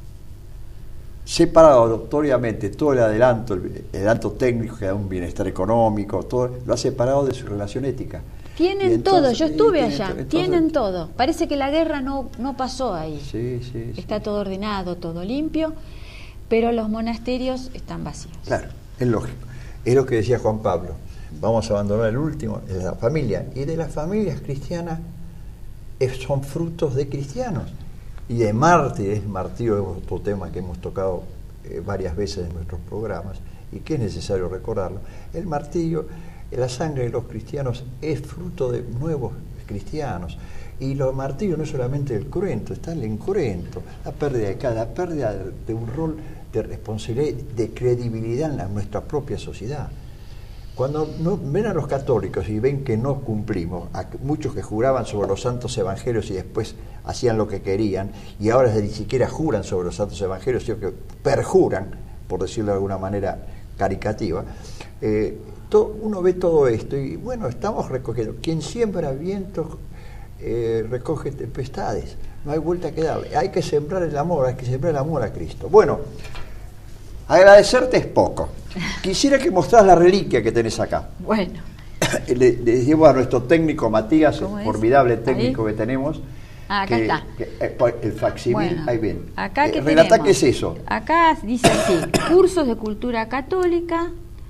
separado notoriamente todo el adelanto, el adelanto técnico que da un bienestar económico, todo lo ha separado de su relación ética. Tienen Y todo, entonces- yo y estuve tienen allá, to- entonces- tienen todo. Parece que la guerra no, no pasó ahí. Sí, sí, sí. Está todo ordenado, todo limpio, pero los monasterios están vacíos. Claro, es lógico. Es lo que decía Juan Pablo. Vamos a abandonar el último, es la familia. Y de las familias cristianas es- son frutos de cristianos. Y de mártires, martirio es otro tema que hemos tocado eh, varias veces en nuestros programas y que es necesario recordarlo. El martirio, la sangre de los cristianos es fruto de nuevos cristianos. Y los martirios no es solamente el cruento, está el incruento, la pérdida de cada, la pérdida de, de un rol de responsabilidad, de credibilidad en la- nuestra propia sociedad. Cuando no, ven a los católicos y ven que no cumplimos, a muchos que juraban sobre los santos evangelios y después hacían lo que querían, y ahora ni siquiera juran sobre los santos evangelios, sino que perjuran, por decirlo de alguna manera caricativa, eh, to, uno ve todo esto y bueno, estamos recogiendo. Quien siembra vientos eh, recoge tempestades, no hay vuelta que darle. Hay que sembrar el amor, hay que sembrar el amor a Cristo. Bueno, agradecerte es poco. Quisiera que mostrás la reliquia que tenés acá. Bueno, Le, le decimos a nuestro técnico Matías, el ¿Cómo es? formidable técnico Ahí. que tenemos. Ah, acá que- está. que, eh, el facsímil, bueno, ahí bien. acá Eh, que relatá tenemos. qué es eso. Acá dice así: cursos de cultura católica,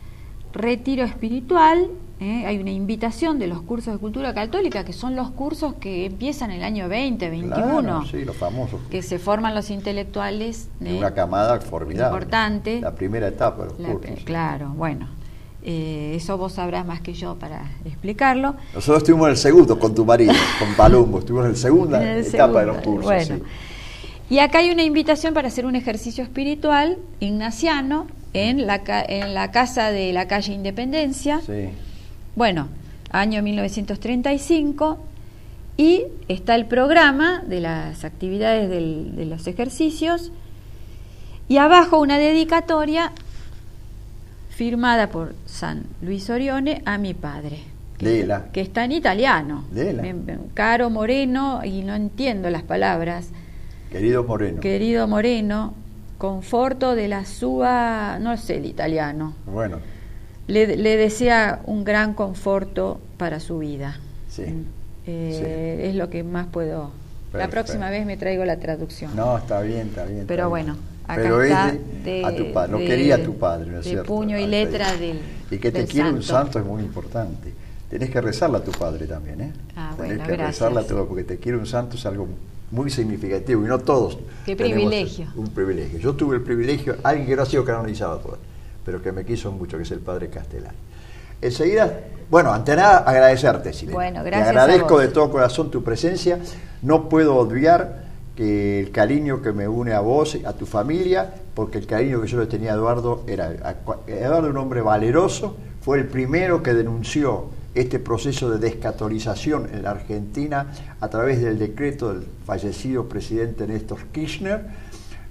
retiro espiritual. ¿eh? Hay una invitación de los cursos de cultura católica, que son los cursos que empiezan el año veinte, veintiuno, Claro, sí, los famosos. que se forman los intelectuales. De ¿eh? una camada formidable. Importante. La primera etapa de los La- cursos. claro, bueno, eh, eso vos sabrás más que yo para explicarlo. Nosotros estuvimos en el segundo con tu marido, con Palumbo, estuvimos en la segunda En el etapa de los segundo, cursos. bueno. Sí. Y acá hay una invitación para hacer un ejercicio espiritual ignaciano en la, ca- en la casa de la calle Independencia. Sí. Bueno, año mil novecientos treinta y cinco, y está el programa de las actividades del- de los ejercicios, y abajo una dedicatoria firmada por San Luis Orione a mi padre, que, Léela. que está en italiano. Léela. Me- me- Caro Moreno, y no entiendo las palabras. Querido Moreno. Querido Moreno, conforto de la sua, no sé el italiano. Bueno, Le, le desea un gran conforto para su vida. sí. Eh, Es lo que más puedo. La Perfecto. próxima vez me traigo la traducción. No, está bien, está bien. está Pero bien. bueno, acá Pero está es de, de- a tu padre, lo de- quería a tu padre, ¿no es de cierto? puño y Hasta letra ahí. del- Y que te del quiere un santo. santo es muy importante. Tenés que rezarle a tu padre también, ¿eh? Ah, Tenés bueno, que gracias. rezarle a todo, porque te quiere un santo es algo muy significativo y no todos. Qué tenemos privilegio. Un privilegio. Yo tuve el privilegio, alguien que no ha sido canonizado todavía, pero que me quiso mucho, que es el padre Castellani. Enseguida, bueno, ante nada agradecerte, Silvia. Bueno, Te gracias agradezco a vos. de todo corazón tu presencia. No puedo obviar que el cariño que me une a vos, a tu familia, porque el cariño que yo le tenía a Eduardo era... a- Eduardo, un hombre valeroso, fue el primero que denunció este proceso de descatolización en la Argentina a través del decreto del fallecido presidente Néstor Kirchner,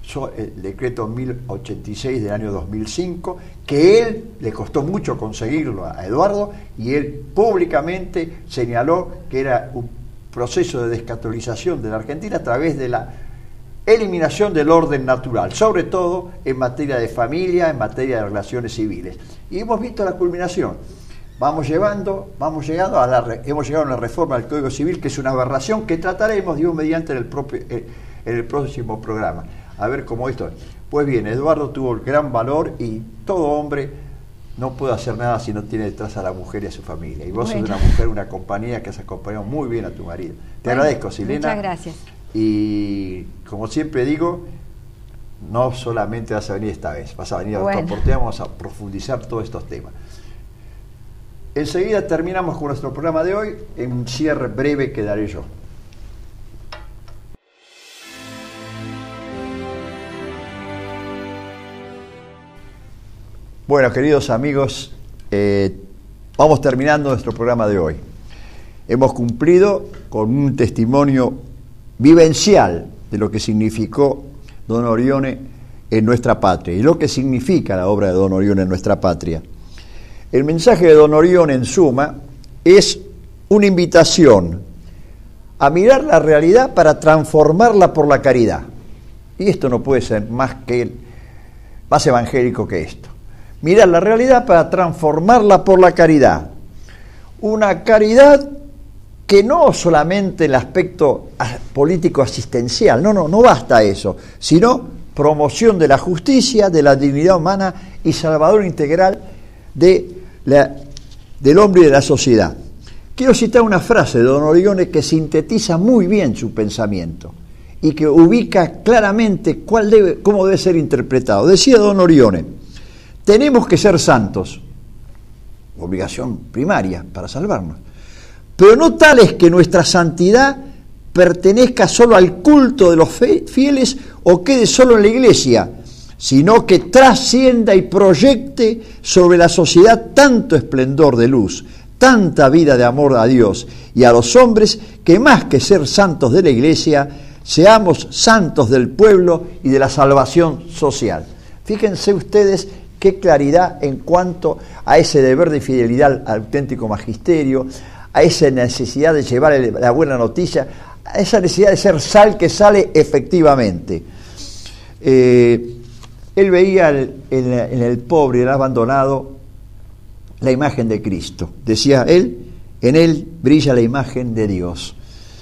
el decreto mil ochenta y seis del año dos mil cinco, que él le costó mucho conseguirlo a Eduardo, y él públicamente señaló que era un proceso de descatolización de la Argentina a través de la eliminación del orden natural, sobre todo en materia de familia, en materia de relaciones civiles. Y hemos visto la culminación. Vamos llevando, vamos llegando a la, hemos llegado a una reforma del Código Civil que es una aberración que trataremos, Dios mediante, en el, propio, en el próximo programa. A ver cómo esto es. Pues bien, Eduardo tuvo el gran valor, y todo hombre no puede hacer nada si no tiene detrás a la mujer y a su familia. Y vos bueno. sos una mujer, una compañía que has acompañado muy bien a tu marido. Te bueno, agradezco, Silena. Muchas gracias. Y como siempre digo, no solamente vas a venir esta vez, vas a venir a bueno. otra oportunidad, vamos a profundizar todos estos temas. Enseguida terminamos con nuestro programa de hoy. En un cierre breve que daré yo. Bueno, queridos amigos, eh, vamos terminando nuestro programa de hoy. Hemos cumplido con un testimonio vivencial de lo que significó Don Orione en nuestra patria y lo que significa la obra de Don Orione en nuestra patria. El mensaje de Don Orione, en suma, es una invitación a mirar la realidad para transformarla por la caridad. Y esto no puede ser más que más evangélico que esto. Mirar la realidad para transformarla por la caridad. Una caridad que no solamente el aspecto político asistencial, no, no, no basta eso, sino promoción de la justicia, de la dignidad humana y salvador integral de la, del hombre y de la sociedad. Quiero citar una frase de Don Orione que sintetiza muy bien su pensamiento y que ubica claramente cuál debe, cómo debe ser interpretado. Decía Don Orione: tenemos que ser santos, obligación primaria para salvarnos, pero no tales que nuestra santidad pertenezca solo al culto de los fieles o quede solo en la iglesia, sino que trascienda y proyecte sobre la sociedad tanto esplendor de luz, tanta vida de amor a Dios y a los hombres, que más que ser santos de la iglesia, seamos santos del pueblo y de la salvación social. Fíjense ustedes qué claridad en cuanto a ese deber de fidelidad al auténtico magisterio, a esa necesidad de llevar la buena noticia, a esa necesidad de ser sal que sale efectivamente. Eh, él veía el, en, en el pobre y el abandonado la imagen de Cristo. Decía él, en él brilla la imagen de Dios.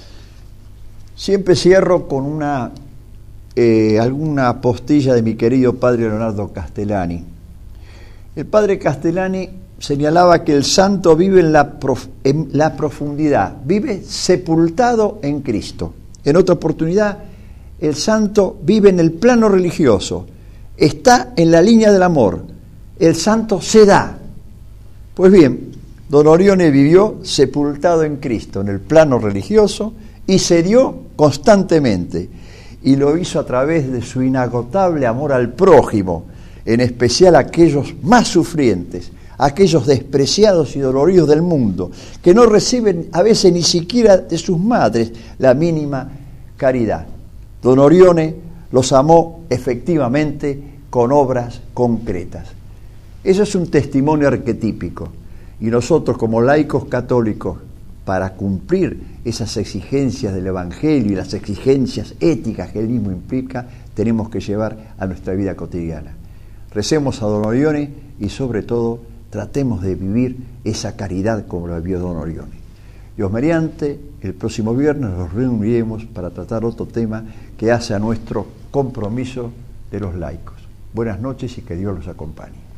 Siempre cierro con una eh, alguna postilla de mi querido padre Leonardo Castellani. El padre Castellani señalaba que el santo vive en la, prof, en la profundidad, vive sepultado en Cristo. En otra oportunidad, el santo vive en el plano religioso, está en la línea del amor, el santo se da. Pues bien, Don Orione vivió sepultado en Cristo, en el plano religioso, y se dio constantemente, y lo hizo a través de su inagotable amor al prójimo, en especial a aquellos más sufrientes, aquellos despreciados y doloridos del mundo, que no reciben a veces ni siquiera de sus madres la mínima caridad. Don Orione los amó efectivamente con obras concretas. Eso es un testimonio arquetípico, y nosotros como laicos católicos, para cumplir esas exigencias del Evangelio y las exigencias éticas que él mismo implica, tenemos que llevar a nuestra vida cotidiana. Recemos a Don Orione y sobre todo tratemos de vivir esa caridad como lo vivió Don Orione. Dios mediante, el próximo viernes nos reuniremos para tratar otro tema que hace a nuestro compromiso de los laicos. Buenas noches y que Dios los acompañe.